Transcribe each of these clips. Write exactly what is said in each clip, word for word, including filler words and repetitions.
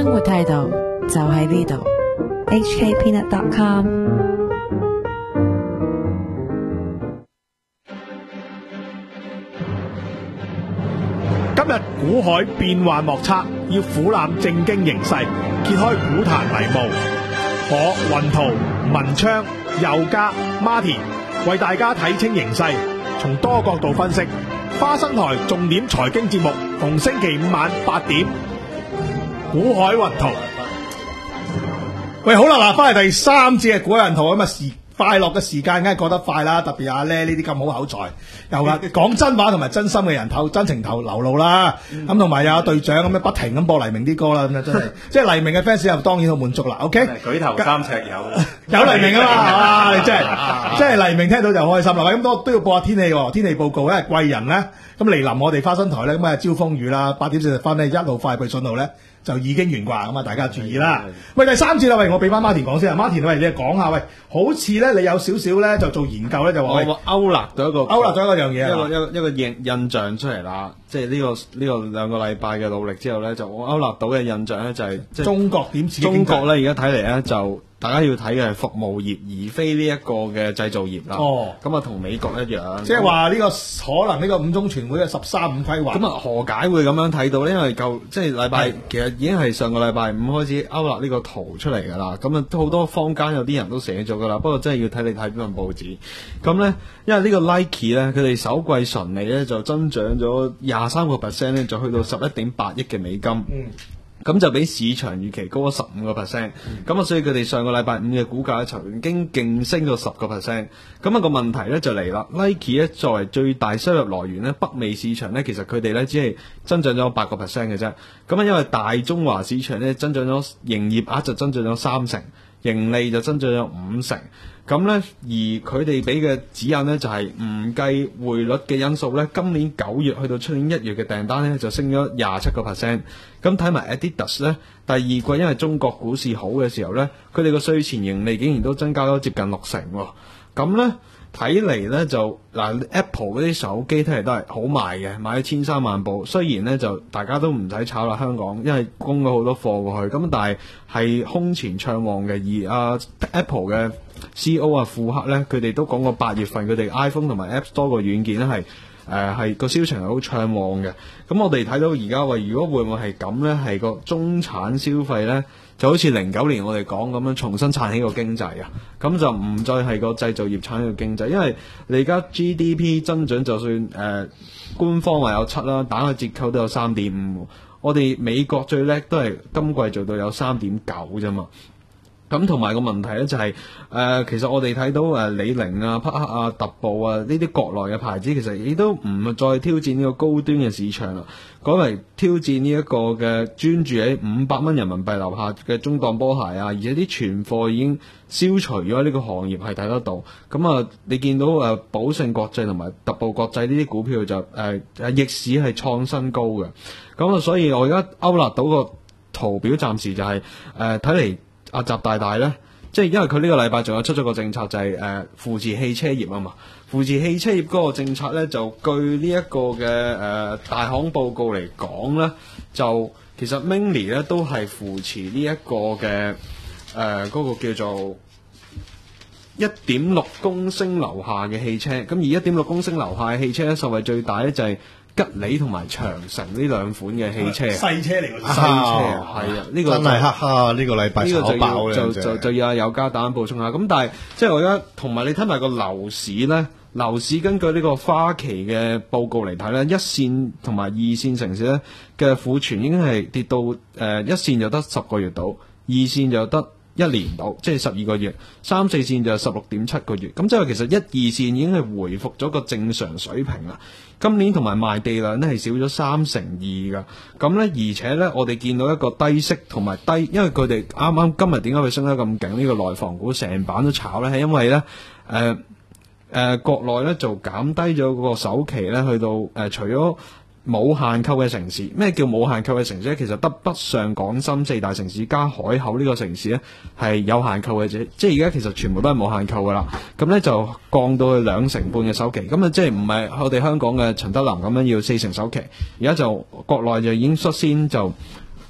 生活態度就喺呢度。H K Peanut dot com。 今日股海變幻莫測，要俯瞰正經形勢，揭開股壇迷霧。我雲圖、文昌、佑嘉、Martin 為大家睇清形勢，從多角度分析。花生台重點財經節目，逢星期五晚八點，股海雲圖。喂，好啦，嗱，翻嚟第三節嘅股海雲圖咁啊，時快樂嘅時間梗係過得快啦，特別阿咧呢啲咁好口才，又啊講真話同埋真心嘅人頭真情頭流露啦，咁同埋有隊長咁樣不停咁播黎明啲歌啦，咁啊真係，即係黎明嘅 fans 又當然好滿足啦。OK， 舉頭三尺有， 有黎明啊嘛，係嘛？你真係，即係黎明聽到就開心啦。咁都都要播下天氣喎，天氣報告，因為貴人咧咁嚟臨我哋花生台咧，咁啊招風雨啦，八點四十分咧一號快報信號咧就已經完掛，咁啊大家注意啦。喂，第三節啦，喂，我俾翻 Martin 講先啊 ，Martin 喂，你講下喂，好似咧你有少少咧就做研究咧，就話喂我勾勒咗一個勾勒咗一個樣嘢， 一個一個一個印印象出嚟啦。即係呢個呢個兩個禮拜嘅努力之後咧，就我勾勒到嘅印象咧就係即係中國點似中國咧而家睇嚟咧就。大家要睇嘅係服務業，而非呢一個嘅製造業啦。哦，咁啊同美國一樣， 即係話呢個可能呢個五中全會嘅十三五規劃。 咁啊何解會咁樣睇到呢？因為舊即係禮拜，其實已經係上個禮拜五開始勾勒呢個圖出嚟㗎啦。咁啊好多坊間有啲人都寫咗㗎啦，不過真係要睇你睇邊份報紙。咁咧，因為呢個 Nike 咧，佢哋首季純利咧就增長咗廿三個 percent 咧，就去到十一點八億嘅美金。嗯。咁就比市場預期高咗十五個 percent，咁啊，所以佢哋上個禮拜五嘅股價曾經勁升到十個 percent。咁啊個問題咧就嚟啦 ，Nike 咧作為最大收入來源咧，北美市場咧其實佢哋咧只係增長咗八個 percent 嘅啫。咁啊，因為大中華市場咧增長咗營業額就增長咗三成，盈利就增長咗五成。咁咧，而佢哋俾嘅指引咧就係唔計匯率嘅因素咧，今年九月去到出年一月嘅訂單咧就升咗廿七個 percent。咁睇埋 Adidas 咧，第二季因為中國股市好嘅時候咧，佢哋個稅前盈利竟然都增加咗接近六成喎。咁咧睇嚟咧就嗱 Apple 嗰啲手機睇嚟都係好賣嘅，買咗千三萬部。雖然咧就大家都唔使炒啦，香港因為供咗好多貨過去，咁但係係空前暢旺嘅。而啊 Apple 嘅 C E O 啊庫克咧，佢哋都講過八月份佢哋 iPhone 同埋 App Store 個軟件咧係誒係個銷情係好暢旺嘅。咁我哋睇到而家話，如果會唔會係咁咧？係個中產消費咧，就好似零九年我哋講咁樣重新撐起個經濟啊！咁就唔再係個製造業撐起個經濟，因為你而家 G D P 增長就算誒、呃、官方話有七啦，打個折扣都有三點五。我哋美國最叻都係今季做到有三點九啫嘛。咁同埋個問題咧就係、是、誒、呃，其實我哋睇到誒、呃、李寧啊、匹克啊、特步啊呢啲國內嘅牌子，其實亦都唔再挑戰呢個高端嘅市場啦，改為挑戰呢一個嘅專注喺五百蚊人民幣樓下嘅中檔波鞋啊，而且啲存貨已經消除咗呢個行業係睇得到。咁啊，你見到誒寶勝國際同埋特步國際呢啲股票就誒誒逆市係創新高嘅。咁啊，所以我而家勾勒到個圖表，暫時就係誒睇嚟。阿習大大咧，即係因為佢呢個禮拜仲有出咗個政策，就係、是、誒、呃、扶持汽車業啊嘛。扶持汽車業嗰個政策咧，就據呢一個嘅誒、呃、大行報告嚟講咧，就其實 Mini 咧都係扶持呢一個嘅誒嗰個叫做一點六公升樓下嘅汽車。咁而一點六公升樓下嘅汽車咧，受惠最大咧就係、是。吉利同埋長城呢兩款嘅汽車， 細車嚟嘅， 細車係啊，呢、這個真係黑黑啊！呢、這個禮拜炒爆咧， 就就就，就要有家蛋補充下。咁但係即係我而家同埋你睇埋個樓市咧，樓市根據呢個花旗嘅報告嚟睇咧，一線同埋二線城市咧嘅庫存已經係跌到誒、呃、一線就得十個月到，二線就得一年到，即係十二個月，三四線就十六點七個月。咁即係其實一二線已經係回復咗個正常水平啦。今年同埋賣地量咧係少咗三成二噶，咁咧而且咧我哋見到一個低息同埋低，因為佢哋啱啱今日點解會升得咁勁？呢、這個內房股成版都炒咧，係因為咧誒。呃誒、呃、國內咧就減低咗個首期咧，去到誒、呃、除咗冇限購嘅城市，咩叫冇限購嘅城市咧？其實得北上廣深四大城市加海口呢個城市咧係有限購嘅啫，即係而家其實全部都係冇限購噶啦。咁咧就降到去兩成半嘅首期，咁啊即係唔係我哋香港嘅陳德霖咁樣要四成首期，而家就國內就已經率先就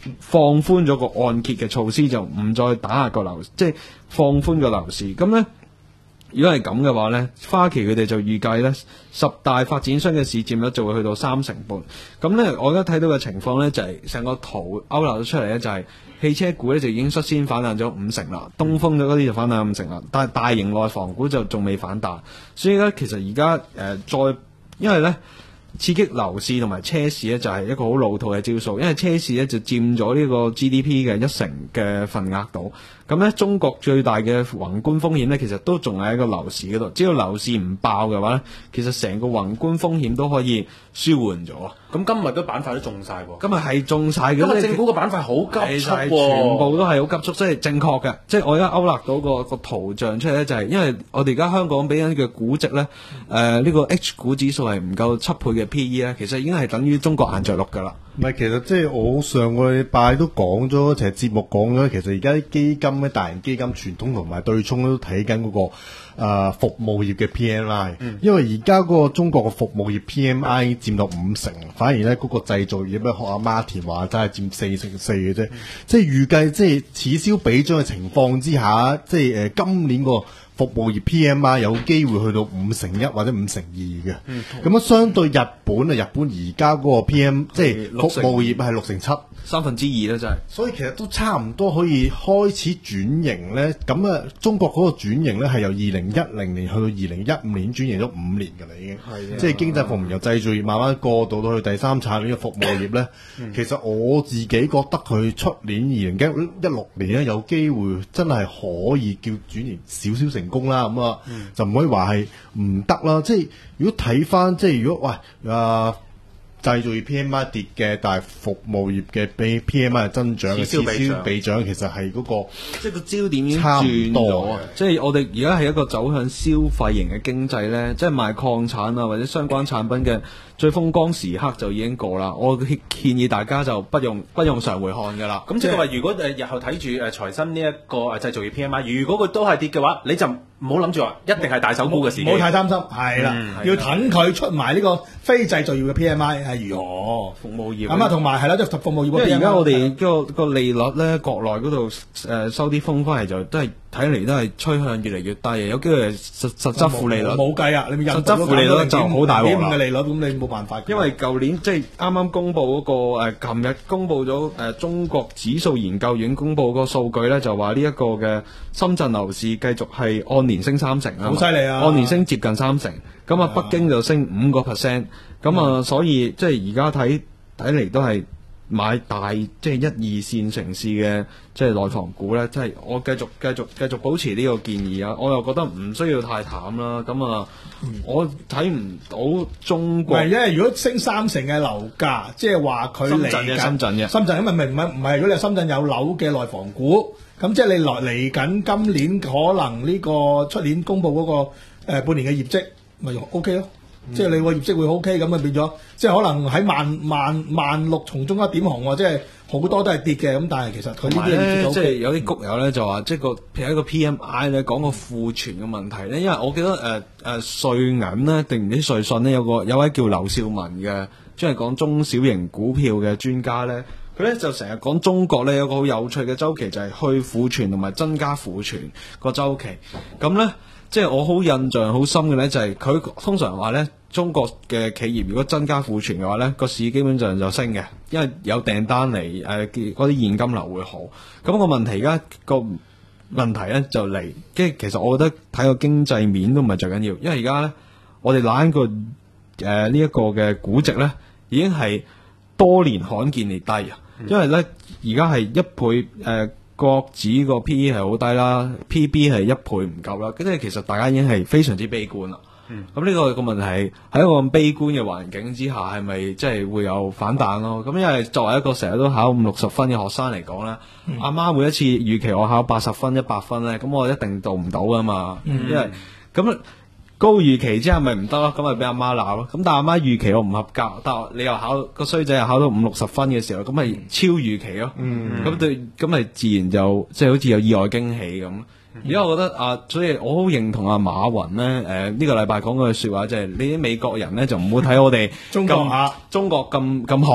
放寬咗個按揭嘅措施，就唔再打壓個樓，即係放寬個樓市。咁咧，如果係咁嘅話咧，花旗佢哋就預計咧，十大發展商嘅市佔率就會去到三成半。咁咧，我而家睇到嘅情況咧，就係、是、成個圖勾勒咗出嚟咧，就係、是、汽車股咧就已經率先反彈咗五成啦，東風咗嗰啲就反彈五成啦，但係大型內房股就仲未反彈。所以咧，其實而家誒再因為咧。刺激樓市同埋車市咧就係一個好老套嘅招數，因為車市咧就佔咗呢個 G D P 嘅一成嘅份額度。咁咧，中國最大嘅宏觀風險咧，其實都仲喺一個樓市嗰度。只要樓市唔爆嘅話咧，其實成個宏觀風險都可以舒緩咗。 咁今日都板塊都中晒喎， 今日係中晒嘅。 今日政府個板塊好急速喎， 全部都係好急速，即係正確嘅。即係我而家勾勒到個個圖像出嚟咧，就係因為我哋而家香港俾緊嘅估值咧，誒、呃、呢、這個 H 股指數係唔夠七倍嘅 P E 咧，其實已經係等於中國硬着陸噶啦。 唔係，其實即係我上個禮拜都講咗，其實節目講咗，其實而家啲基金咧，大型基金傳統同埋對沖都睇緊嗰個誒、呃、服務業嘅 P M I，、嗯、因為而家嗰個中國嘅服務業 P M I 佔到五成，反而咧嗰個製造業咧，學阿馬田話齋係佔四成四嘅啫，即係預計即係此消彼長嘅情況之下，即係誒、呃、今年個服務業 P M I 有機會去到五成一或者五成二嘅，咁、嗯、樣相對日本啊，日本而家嗰個 P M 即係服務業係六成七， 三分之二啦，真係。 所以其實都差唔多可以開始轉型咧。咁啊，中國嗰個轉型咧係由二零一零年去到二零一五年轉型咗五年㗎啦，已經。係。即係經濟部門由製造業慢慢過渡到去第三產業嘅服務業咧。嗯、其實我自己覺得佢出年二零一六年咧有機會真係可以叫轉型少少成功啦。咁啊、嗯，就唔可以話係唔得啦。即係如果睇翻，即係如果喂啊。製造業 P M I 跌嘅，但係服務業嘅比 P M I 係增長嘅，此消彼長，其實係嗰、那個即係個焦點已經轉咗。即係我哋而家係一個走向消費型嘅經濟咧，即係賣礦產啊或者相關產品嘅最風光時刻就已經過啦。我建議大家就不用不用常回看㗎啦。 咁即係話，如果誒日後睇住誒財新呢一個誒製造業 P M I， 如果佢都係跌嘅話，你就唔好諗住話一定係大手股嘅時機， 唔好太擔心。係啦，嗯、要等佢出埋呢個非製造業嘅 P M I 係如何服務業。 咁啊，同埋係啦，即係服務業。因為而家我哋個個利率咧，國內嗰度誒收啲風翻嚟就都係睇嚟都係趨向越嚟越低，有機會係實實質負利率。 冇計啊！你咪實質負利率就好大鑊啦。 嘅利率咁你冇辦法。 因為舊年即係啱啱公布嗰、那個誒，琴、呃、日公布咗誒、呃、中國指數研究院公布個數據咧，就話呢一個嘅深圳樓市繼續係按年升三成啊， 好犀利啊！ 按年升接近三成，咁啊北京就升五個 percent，咁啊所以即係而家睇睇嚟都係買大即係一二線城市嘅即係內房股咧，即係我繼續繼續繼續保持呢個建議啊！我又覺得唔需要太淡啦，咁啊，嗯、我睇唔到中國。唔係，因為如果升三成嘅樓價，即係話佢嚟緊深圳嘅深圳，因為唔係唔係，如果你深圳有樓嘅內房股，咁即係你來嚟緊今年可能呢個出年公布嗰、那個誒、呃、半年嘅業績，咪 O K 咯。嗯、即係你個業績會 O K 咁啊，變咗即係可能喺萬萬萬六從中一點紅喎，即係好多都係跌嘅。咁但係其實佢呢啲咧， 即係有啲谷友咧就話，即係個譬如一個 P M I 咧講個庫存嘅問題咧，因為我記得誒誒瑞銀咧定唔知瑞信咧有個有位叫劉少文嘅，專係講中小型股票嘅專家咧，佢咧就成日講中國咧有個好有趣嘅周期，就係、是、去庫存同埋增加庫存個周期。咁咧。即係我好印象好深嘅咧，就係、是、佢通常話咧，中國嘅企業如果增加庫存嘅話咧，個市基本上就升嘅，因為有訂單嚟，誒嗰啲現金流會好。咁、那個問題而家個問題咧就嚟，即係其實我覺得睇個經濟面都唔係最緊要，因為而家咧我哋攬個誒呢一個嘅估值咧已經係多年罕見嚟低啊，因為咧而家係一倍誒。呃國指個 P E 係好低啦 ，P B 係一倍唔夠啦，咁即係其實大家已經係非常之悲觀啦。咁呢、嗯、個個問題係喺一個咁悲觀嘅環境之下，係咪即係會有反彈咯？咁因為作為一個成日都考五六十分嘅學生嚟講咧，阿媽、嗯、每一次預期我考八十分、一百分咧，咁我一定做唔到噶嘛，嗯、因為咁。高預期之後咪唔得咯，咁咪俾阿媽鬧咯。咁但係阿媽預期我唔合格，但係你又考個衰仔又考到五六十分嘅時候，咁咪超預期咯。咁、嗯、對，咁咪自然就即係、就是、好似有意外驚喜咁。而家、嗯、我覺得啊，所以我好認同阿馬雲咧，誒、呃、呢、這個禮拜講嗰句說話，就係、是、你啲美國人咧就唔好睇我哋中國吓， 中國咁咁好，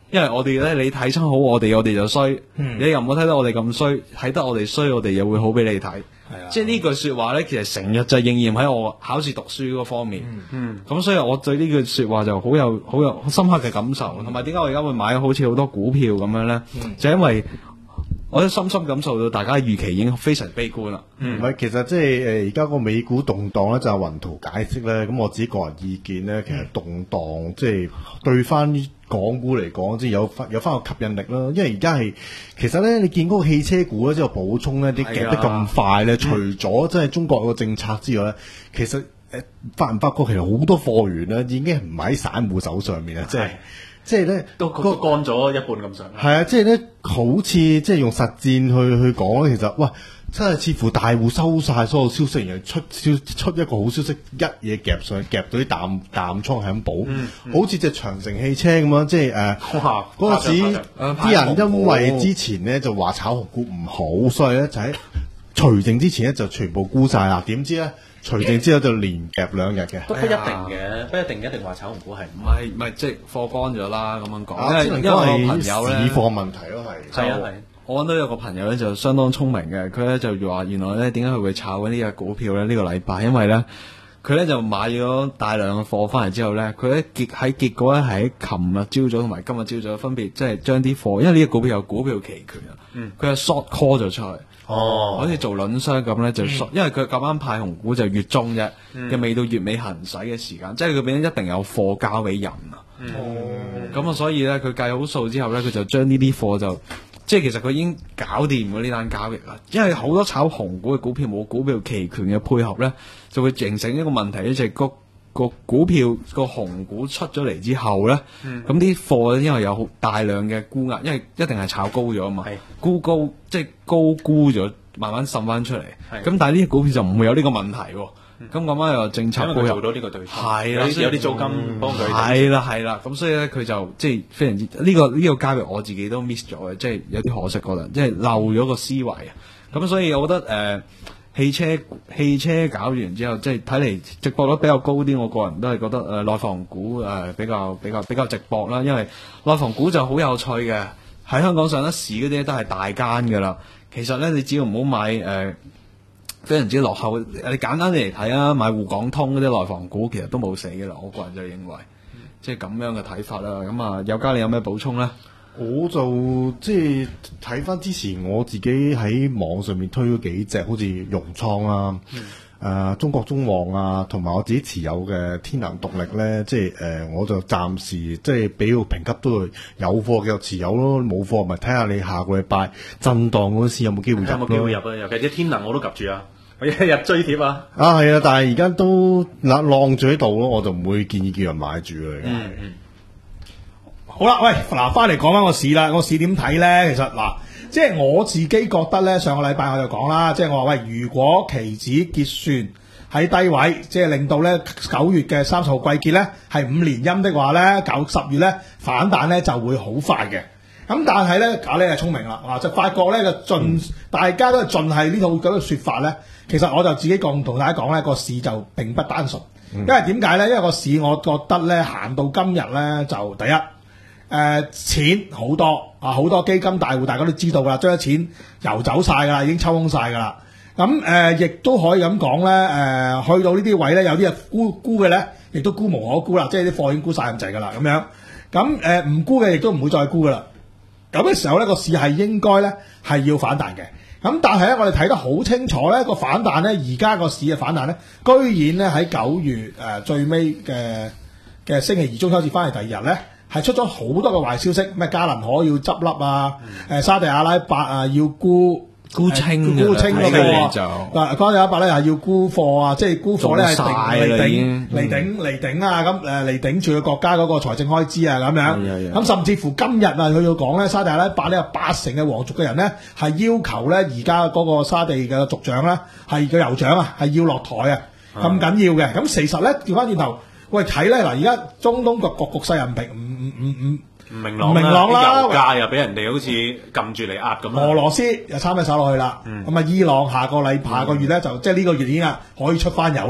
因為我哋咧，你睇親好我哋，我哋就衰， 嗯你又唔好睇得我哋咁衰，睇得我哋衰，我哋又會好俾你睇。 係啊即係呢句說話咧，其實成日就應驗喺我考試讀書嗰方面。 嗯， 咁所以我對呢句說話就好有好有深刻嘅感受，同埋點解我而家會買好似好多股票咁樣咧？就因為我都深深感受到大家預期已經非常悲觀啦。 唔係，其實即係誒而家個美股動盪咧，就係雲圖解釋咧。咁我自己個人意見咧，其實動盪即係對翻港股嚟講，即係有翻有翻個吸引力啦。因為而家係其實咧，你見嗰個汽車股咧，即係補充咧啲夾得咁快咧，除咗即係中國個政策之外咧，其實誒發唔發覺其實好多貨源咧已經係唔喺散戶手上面啊，即係。即係咧， 都都乾咗一半咁上下。 係啊，即係咧，好似即係用實戰去去講咧，其實哇，真係似乎大戶收晒所有消息，然後出消出一個好消息，一嘢夾上去，夾到啲淡淡倉係咁補， 嗯嗯、 好似隻長城汽車咁樣，即係誒嗰陣時啲人因為之前咧就話炒紅股唔好，所以咧就喺除淨之前咧就全部沽晒啦。點知咧？除淨之後就連夾兩日嘅， 都不一定嘅，不一定一定話炒紅股係唔係唔係即係貨乾咗啦咁樣講。 啊、 因為因為我朋友咧， 市況問題咯係。 係啊係。 我揾到有個朋友咧就相當聰明嘅，佢咧就話原來咧點解佢會炒緊呢隻股票咧？呢、呢個禮拜，因為咧佢咧就買咗大量嘅貨翻嚟之後咧，佢咧結喺結果咧係喺琴日朝早同埋今日朝早分別即係將啲貨，因為呢個股票有股票期權啊，佢係、嗯、short call 咗出去。哦，好似做輪商咁咧，就、嗯、因為佢咁啱派紅股就月中啫，又未、嗯、到月尾行使嘅時間，即係佢邊一定有貨交俾人啊。哦，咁啊，所以咧佢計好數之後咧，佢就將呢啲貨就，即係其實佢已經搞掂咗呢單交易啦。因為好多炒紅股嘅股票冇股票期權嘅配合咧，就會形成一個問題，就係、是、個個股票個紅股出咗嚟之後咧，咁啲貨咧因為有好大量嘅沽壓，因為一定係炒高咗啊嘛，沽高即係高沽咗，慢慢滲翻出嚟。咁但係呢啲股票就唔會有呢個問題喎。咁咁啱又政策配合做到呢個對沖， 係啦， 有啲租金幫佢。 係啦係啦，咁所以咧佢就即係非常之呢個呢個交易我自己都 miss 咗嘅，即係有啲可惜覺得，即係漏咗個思維啊。咁所以我覺得誒。汽車汽車搞完之後，即係睇嚟值博率比較高啲。我個人都係覺得誒、呃、內房股誒、呃、比較比較比較值博啦，因為內房股就好有趣嘅，喺香港上得市嗰啲都係大間㗎啦。其實咧，你只要唔好買誒、呃、非常之落後，你簡單啲嚟睇啊，買滬港通嗰啲內房股其實都冇死㗎啦。我個人就認為，嗯、即係咁樣嘅睇法啦。咁啊，有家你有咩補充咧？ 我就即係睇翻之前我自己喺網上面推咗幾隻，好似融創啊、誒、嗯呃、中國中旺啊，同埋我自己持有嘅天能獨力咧，即係誒、呃、我就暫時即係俾個評級都係有貨嘅就持有咯，冇貨咪睇下你下個禮拜震盪嗰時有冇機會入咯。 有冇機會入啊？尤其啲天能我都及住啊，我一日追貼啊。 啊係啊，但係而家都嗱晾住喺度咯，我就唔會建議叫人買住啦。 嗯嗯。 好啦，喂，嗱，翻嚟講翻個市啦，個市點睇咧？其實嗱，即係我自己覺得咧，上個禮拜我就講啦，即係我話喂，如果期指結算喺低位，即係令到咧九月嘅三十號季結咧係五連陰的話咧，九十月咧反彈咧就會好快嘅。咁但係咧，假你係聰明啦，啊，就發覺咧就盡，嗯、大家都係盡係呢套咁嘅說法咧。其實我就自己講同大家講咧，個市就並不單純，嗯、因為點解咧？因為個市我覺得咧行到今日咧就第一。誒、呃、錢好多啊，好多基金大戶大家都知道㗎啦，將啲錢游走晒㗎啦，已經抽空晒㗎啦。咁誒亦都可以咁講咧，誒、呃、去到呢啲位咧，有啲啊沽沽嘅咧，亦都沽無可沽啦，即係啲貨已經沽晒咁滯㗎啦，咁樣。咁誒唔沽嘅亦都唔會再沽㗎啦。咁嘅時候咧，個市係應該咧係要反彈嘅。咁但係咧，我哋睇得好清楚咧，個反彈咧，而家個市嘅反彈咧，居然咧喺九月誒、呃、最尾嘅嘅星期二中秋節翻嚟第二日咧。係出咗好多個壞消息，咩加能可要執笠啊？誒、嗯、沙地阿拉伯啊要沽沽清沽清嗰個就嗱，沙地阿拉伯咧係要沽貨啊，即係沽貨咧係嚟頂嚟頂嚟頂啊！咁誒嚟頂住個國家嗰個財政開支啊咁樣。咁、嗯、甚至乎今日啊，佢要講咧，沙地阿拉伯呢有八成嘅皇族嘅人咧係要求咧而家嗰個沙地嘅族長咧係個酋長啊係要落台啊，咁緊要嘅。咁其實咧調翻轉頭，喂睇咧嗱，而家中東個局局勢又唔平。唔唔唔唔明朗明朗啦， 油價又俾人哋好似撳住嚟壓咁。 俄羅斯又參一手落去啦，咁啊、嗯、伊朗下個禮下個月咧就即係呢個月已經啊可以出翻油啦。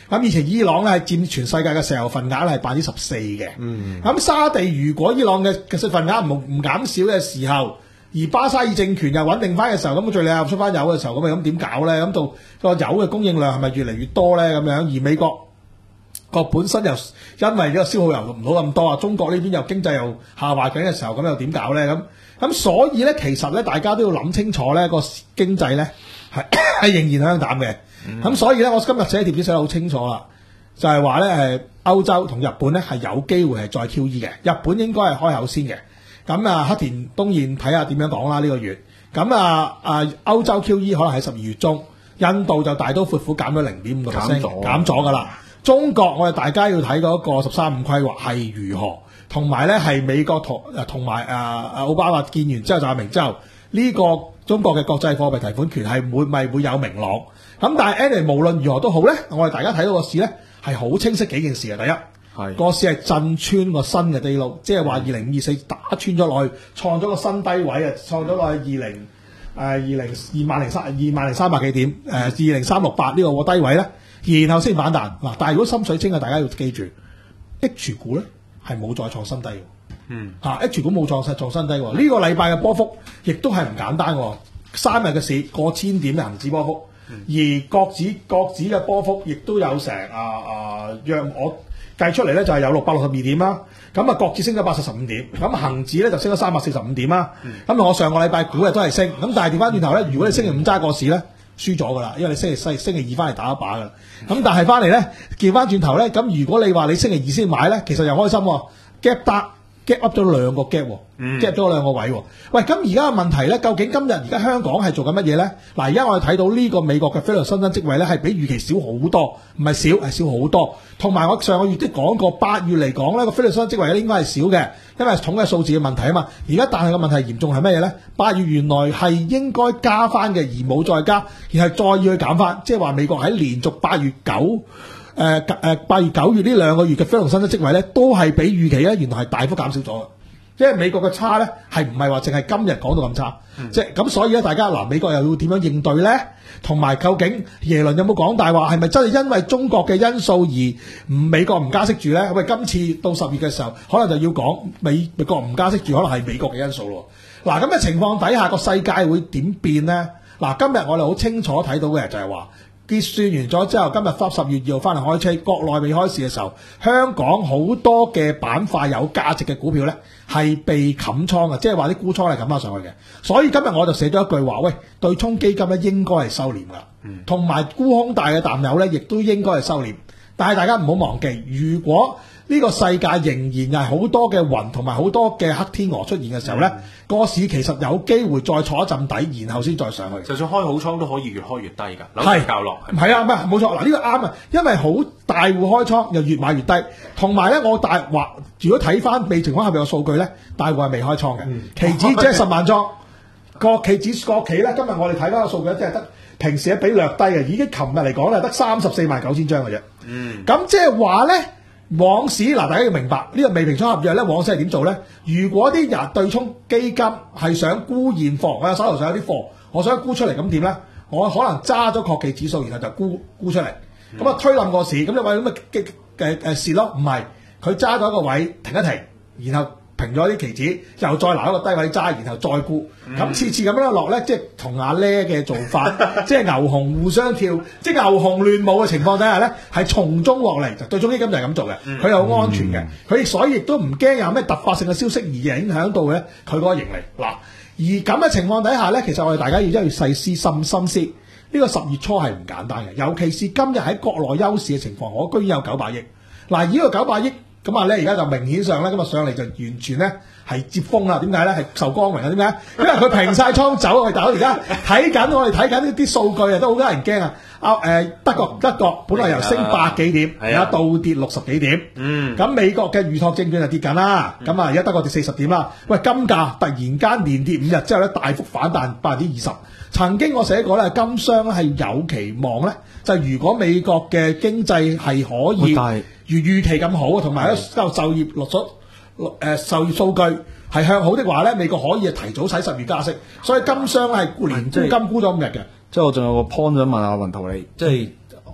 咁以前伊朗咧係佔全世界嘅石油份額咧係百分之十四嘅。 嗯， 咁沙地如果伊朗嘅嘅份額唔唔減少嘅時候，而巴沙爾政權又穩定翻嘅時候，咁敍利亞又出翻油嘅時候，咁咁點搞咧？咁到個油嘅供應量係咪越嚟越多咧？咁樣而美國國本身又因為呢個消耗油唔到咁多啊，中國呢邊又經濟又下滑緊嘅時候，咁又點搞咧？咁咁所以咧，其實咧大家都要諗清楚咧，個經濟咧係係仍然向淡嘅。咁、嗯、所以咧，我今日寫貼紙寫得好清楚啦，就係話咧誒歐洲同日本咧係有機會係再 Q E 嘅，日本應該係開口先嘅。咁啊，黑田東彥睇下點樣講啦呢個月。咁啊啊歐洲 Q E 可能喺十二月中，印度就大刀闊斧減咗零點五個 percent， 減咗㗎啦。中國我哋大家要睇嗰個十三五規劃係如何，同埋咧係美國同誒同埋啊啊奧巴馬見完之後就係明之後呢個中國嘅國際貨幣提款權係會咪會有明朗。咁但係 anyway 無論如何都好咧，我哋大家睇到個市咧係好清晰幾件事嘅。第一係個市係震穿個新嘅低路，即係話二零二四打穿咗落去，創咗個新低位啊，創咗落去二零誒二零二萬零三二萬零三百幾點誒二零三六八呢個低位咧，然後先反彈嗱。但係如果深水清嘅，大家要記住 H 股咧係冇再創新低嘅，嗯嚇、啊、H 股冇創實創新低喎。呢、這個禮拜嘅波幅亦都係唔簡單喎，三日嘅市過千點嘅恆指波幅。而國指國指嘅波幅亦都有成啊啊，讓我計出嚟咧就係有六百六十二點啦。咁啊，國指升咗八十五點，咁恒指咧就升咗三百四十五點啦。咁、嗯、我上個禮拜估嘅都係升，咁但係調翻轉頭咧，如果你星期五揸個市咧，輸咗噶啦，因為你星期四、星期二翻嚟打一把噶啦。咁但係翻嚟咧，調翻轉頭咧，咁如果你話你星期二先買咧，其實又開心喎 ，gap 得。gap up 咗兩個 gap 喎、嗯、，gap 咗兩個位喎。喂，咁而家嘅問題咧，究竟今日而家香港係做緊乜嘢咧？嗱，而家我哋睇到呢個美國嘅非農新增職位咧，係比預期少好多，唔係少係少好多。同埋我上個月都講過，八月嚟講咧個非農新增職位咧應該係少嘅，因為統計數字嘅問題啊嘛。而家但係個問題嚴重係乜嘢咧？八月原來係應該加翻嘅，而冇再加，而係再要去減翻，即係話美國喺連續八月九。誒誒八月九月呢兩個月嘅非農新增職位咧，都係比預期咧，原來係大幅減少咗嘅。即係美國嘅差咧，係唔係話淨係今日講到咁差？嗯、即係咁，所以咧，大家嗱，美國又要點樣應對咧？同埋究竟耶倫有冇講大話？係咪真係因為中國嘅因素而唔美國唔加息住咧？喂，今次到十月嘅時候，可能就要講美美國唔加息住，可能係美國嘅因素咯。嗱，咁嘅情況底下，個世界會點變咧？嗱，今日我哋好清楚睇到嘅就係話。結算完咗之後，今日翻十月二號翻嚟開車，國內未開市嘅時候，香港好多嘅板塊有價值嘅股票咧，係被冚倉嘅，即係話啲沽倉係冚翻上去嘅。所以今日我就寫咗一句話，喂，對沖基金咧應該係收斂噶，同埋沽空大嘅淡友咧，亦都應該係收斂。但係大家唔好忘記，如果呢個世界仍然係好多嘅雲同埋好多嘅黑天鵝出現嘅時候咧，個、嗯、市其實有機會再坐一陣底，然後先再上去。 就算開好倉都可以越開越低㗎， 係較落。 係啊，唔係冇錯。嗱，呢個啱啊，因為好大戶開倉又越買越低，同埋咧我大話，如果睇翻未情況下邊嘅數據咧，大戶係未開倉嘅，嗯、期指即係十萬倉，國企指國企咧，今日我哋睇翻個數據即係得平時咧比略低嘅，已經琴日嚟講咧得三十四萬九千張嘅啫。嗯，咁即係話咧。往市嗱，大家要明白呢、這個未平倉合約咧，往市係點做咧？如果啲人對沖基金係想沽現貨，我有手頭上有啲貨，我想沽出嚟，咁點咧？我可能揸咗國企指數，然後就沽沽出嚟，咁啊、嗯、推冧個市，咁你話咁嘅嘅嘅誒蝕咯？唔係，佢揸咗一個位停一停，然後平咗啲期指，又再拿一個低位揸，然後再沽，咁、嗯、次次咁樣落咧，即係同阿叻嘅做法，即係牛熊互相跳，即係牛熊亂舞嘅情況底下咧，係從中獲利。就對沖基金就係咁做嘅，佢又好安全嘅，佢、嗯、所以亦都唔驚有咩突發性嘅消息而影響到咧佢嗰個盈利。嗱，而咁嘅情況底下咧，其實我哋大家要真係要細思深深思，呢、這個十月初係唔簡單嘅，尤其是今日喺國內休市嘅情況，我居然有九百億。嗱，呢個九百億。咁啊咧，而家就明顯上咧，咁啊上嚟就完全咧係接風啦。點解咧？係受光榮啊？點解？因為佢平晒倉走。我哋大佬而家睇緊，我哋睇緊呢啲數據啊，都好多人驚啊！啊誒，德國德國本來由升百幾點，而家倒跌六十幾點。嗯。咁美國嘅預託證券就跌緊啦。咁啊，而家德國跌四十點啦。喂，金價突然間連跌五日之後咧，大幅反彈百分之二十。曾經我寫過咧，金商係有期望咧，就係如果美國嘅經濟係可以如預期咁好，同埋咧就業落咗誒就業數據係向好的話咧，美國可以提早使十月加息，所以金商係連沽金沽咗五日嘅。 即係我仲有個 point 想問下雲圖你，即係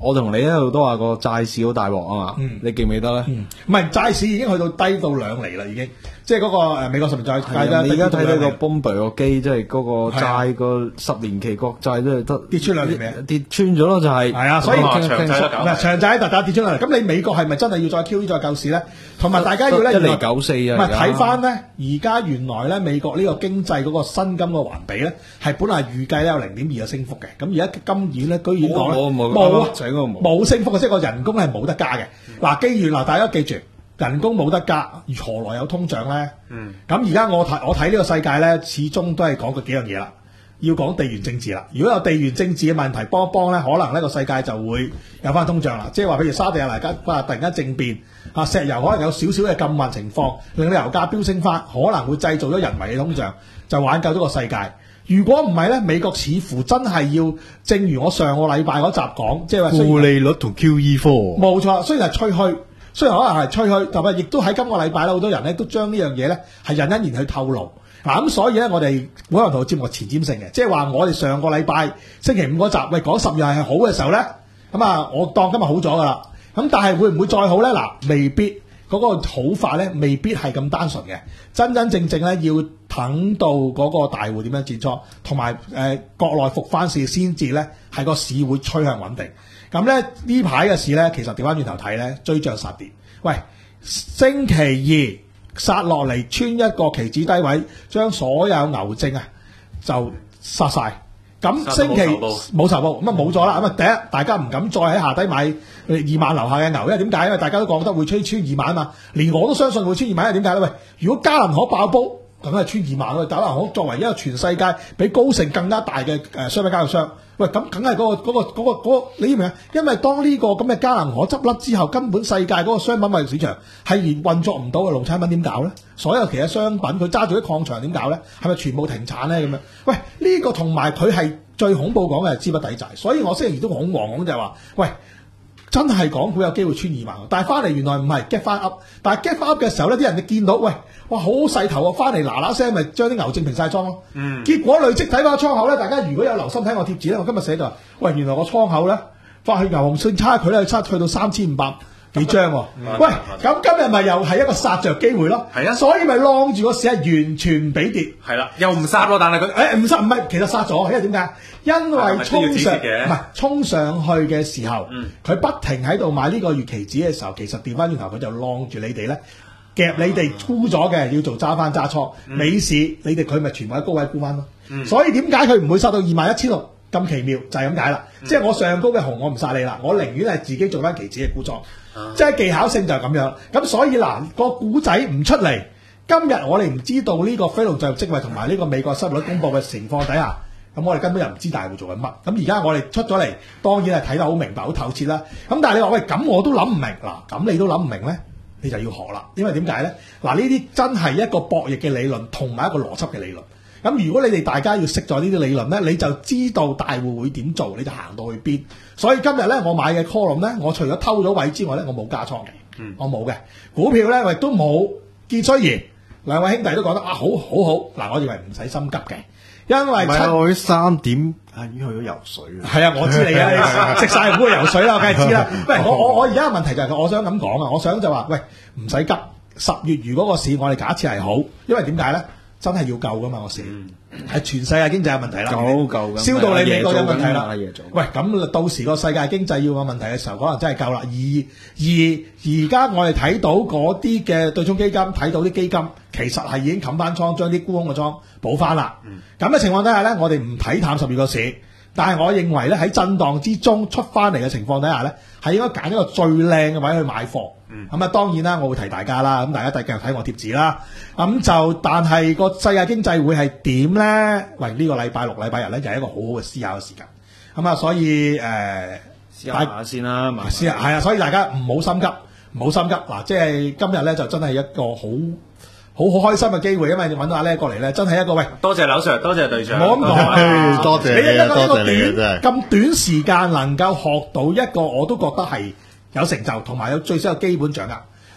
我同你一路都話個債市好大鑊啊嘛， 嗯你記唔記得咧？ 嗯，唔係債市已經去到低到兩厘啦，已經，即係嗰個誒美國十年債債咧， 你而家睇到個個 Bloomberg 個機，即係嗰個係啊債個十年期國債都係得跌出兩年未？ 跌穿咗咯，就係係啊，所以咁啊傾傾長債都搞唔係長債特特跌出嚟，咁你美國係咪真係要再 Q E 再救市咧？同埋大家要咧， 一厘原來九四啊， 唔係睇翻咧，而家原來咧美國呢個經濟嗰個薪金個環比咧，係本來預計咧有零點二嘅升幅嘅，咁而家今年咧居然講冇冇冇啊就係嗰個冇冇升幅嘅，即係個人工係冇得加嘅。嗱，既然嗱大家記住，人工冇得加，而何來有通脹咧？ 嗯， 咁而家我睇我睇呢個世界咧，始終都係講佢幾樣嘢啦。要講地緣政治啦，如果有地緣政治嘅問題幫一幫咧，可能呢個世界就會有翻通脹啦。即係話，譬如沙地阿拉伯哇突然間政變，啊石油可能有少少嘅禁運情況，令到油價飆升翻，可能會製造咗人為嘅通脹，就挽救咗個世界。如果唔係咧，美國似乎真係要，正如我上個禮拜嗰集講，即係話負利率同 Q E 科， 冇錯，雖然係吹噓，雖然可能係吹噓，但係亦都喺今個禮拜咧，好多人咧都將呢樣嘢咧係隱隱然去透露。嗱咁所以咧，我哋每個人同節目前瞻性嘅，即係話我哋上個禮拜星期五嗰集，喂講十月係好嘅時候咧，咁啊我當今日好咗噶啦。咁但係會唔會再好咧？嗱，未必嗰、嗰個好法咧，未必係咁單純嘅。真真正正咧，要等到嗰個大戶點樣戰倉，同埋誒國內復翻市先至咧，係個市會趨向穩定。咁咧呢排嘅市咧，其實調翻轉頭睇咧，追漲殺跌。喂，星期二。殺落嚟穿一個期指低位，將所有牛證啊就殺晒。咁星期冇仇報，咁啊冇咗啦。咁啊第一，大家唔敢再喺下低買二萬樓下嘅牛，因為點解？因為大家都覺得會穿穿二萬啊嘛。連我都相信會穿二萬，因為點解咧？喂，如果嘉銀可爆煲，梗係穿二萬咯。嘉銀可作為一個全世界比高盛更加大嘅誒商品交易商，喂咁梗係嗰個嗰、嗰個嗰、嗰個嗰個、你明唔明啊？因為當呢個咁嘅嘉銀可執笠之後，根本世界嗰個商品貿易市場係連運作唔到嘅，農產品點搞咧？所有其他商品佢揸住啲礦場點搞咧？係咪全部停產咧？咁樣喂呢、呢個同埋佢係最恐怖講嘅係資不抵債，所以我星期二都恐惶恐就係話喂。真係港股有機會穿二萬，但係翻嚟原來唔係 get 翻 up，但係 get 翻 up 嘅時候咧，啲人就見到喂，哇好勢頭啊，翻嚟嗱嗱聲咪將啲牛證平晒倉咯。嗯，結果累積睇翻個倉口咧，大家如果有留心睇我貼紙咧，我今日寫就話，喂原來個倉口咧，翻去牛熊證差距咧，差去到三千五百幾張喎。喂，咁今日咪又係一個殺着機會咯。係啊，所以咪晾住個市係完全唔俾跌。 係啦，又唔殺咯，但係佢誒唔殺唔係，其實殺咗，因為點解？因為衝上唔係衝上去嘅時候，佢、嗯、不停喺度買呢個月期指嘅時候，其實調翻轉頭佢就晾住你哋咧，夾你哋沽咗嘅要做揸翻揸倉，美市你哋佢咪全部喺高位沽翻咯。嗯、所以點解佢唔會殺到二萬一千六咁奇妙？就係咁解啦。嗯、即係我上高嘅紅我唔殺你啦，我寧願係自己做翻期指嘅沽倉，嗯、即係技巧性就係咁樣。咁所以嗱個股仔唔出嚟，今日我哋唔知道呢個非農就業職位同埋呢個美國失業率公佈嘅情況底下。咁我哋根本又唔知大會做緊乜，咁而家我哋出咗嚟，當然係睇得好明白、好透徹啦。咁但係你話喂，咁我都諗唔明，嗱，咁你都諗唔明咧，你就要學啦。因為點解咧？嗱，呢啲真係一個博弈嘅理論，同埋一個邏輯嘅理論。咁如果你哋大家要識咗呢啲理論咧，你就知道大會會點做，你就行到去邊。所以今日咧，我買嘅 column 咧，我除咗偷咗位之外咧，我冇加倉嘅，嗯、我冇嘅股票咧，我亦都冇見雖然兩位兄弟都講得啊，好好好，嗱，我認為唔使心急嘅。因為七我啲三點啊已經去咗游水啦。 係啊，我知你啊，食晒股去游水啦，我梗係知啦。喂，我我我而家嘅問題就係、是，我想咁講啊，我想就話，喂，唔使急。十月如果個市我哋假設係好，因為點解咧？真係要救噶嘛個市，係、嗯、全世界經濟有問題啦， 救救燒到你美國有問題啦。喂，咁到時個世界經濟要有問題嘅時候，可能真係夠啦。而而而家我哋睇到嗰啲嘅對沖基金，睇到啲基金其實係已經冚翻倉，將啲沽空嘅倉補翻啦。咁嘅、嗯、情況底下咧，我哋唔睇淡十月個市，但係我認為咧喺震盪之中出翻嚟嘅情況底下咧，係應該揀一個最靚嘅位去買貨。咁啊、嗯，當然啦，我會提大家啦。咁大家繼續睇我貼紙啦。咁就但係個世界經濟會係點咧？喂，呢、這個禮拜六、禮拜日咧，就係一個好好嘅思考嘅時間。咁啊，所以誒，呃、 思考下先啦，慢思係啊，所以大家唔好心急，唔好心急。嗱，即係今日咧，就真係一個好好好開心嘅機會，因為你揾到阿叻過嚟咧，真係一個喂， 多謝劉 Sir，多謝隊長， 冇咁講， 多謝你一個多謝短你真係咁短時間能夠學到一個，我都覺得係有成就，同埋有最少有基本掌握。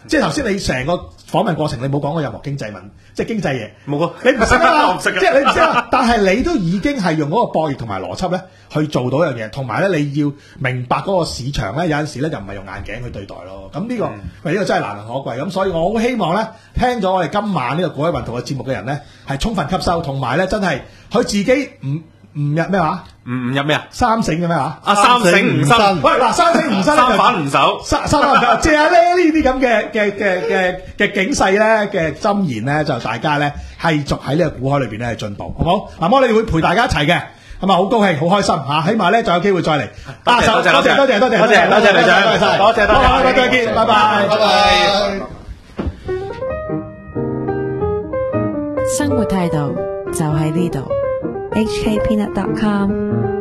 即係頭先你成個訪問過程，你冇講過任何經濟文，即係經濟嘢。 冇啊， 你唔識啊嘛， 我唔識㗎即係你唔識啊，但係你都已經係用嗰個博弈同埋邏輯咧去做到一樣嘢，同埋咧你要明白嗰個市場咧有陣時咧就唔係用硬頸去對待咯。咁呢、個喂呢、個真係難能可貴。咁所以我好希望咧聽咗我哋今晚呢個古海雲圖嘅節目嘅人咧係充分吸收，同埋咧真係佢自己唔唔入咩話？ 唔唔入咩啊？ 三省嘅咩話？ 啊三省吾身， 喂嗱，三省吾身咧三反吾手。 三三反吾手，借下咧呢啲咁嘅嘅嘅嘅嘅警世咧嘅箴言咧，就大家咧係續喺呢個股海裏邊咧係進步，好唔好？嗱，我哋會陪大家一齊嘅，咁啊好高興，好開心嚇，起碼咧仲有機會再嚟。 多謝多謝多謝多謝多謝多謝多謝隊長， 多謝晒， 多謝多謝好拜拜再見，拜拜拜拜。 生活態度就喺呢度。H K Peanut dot com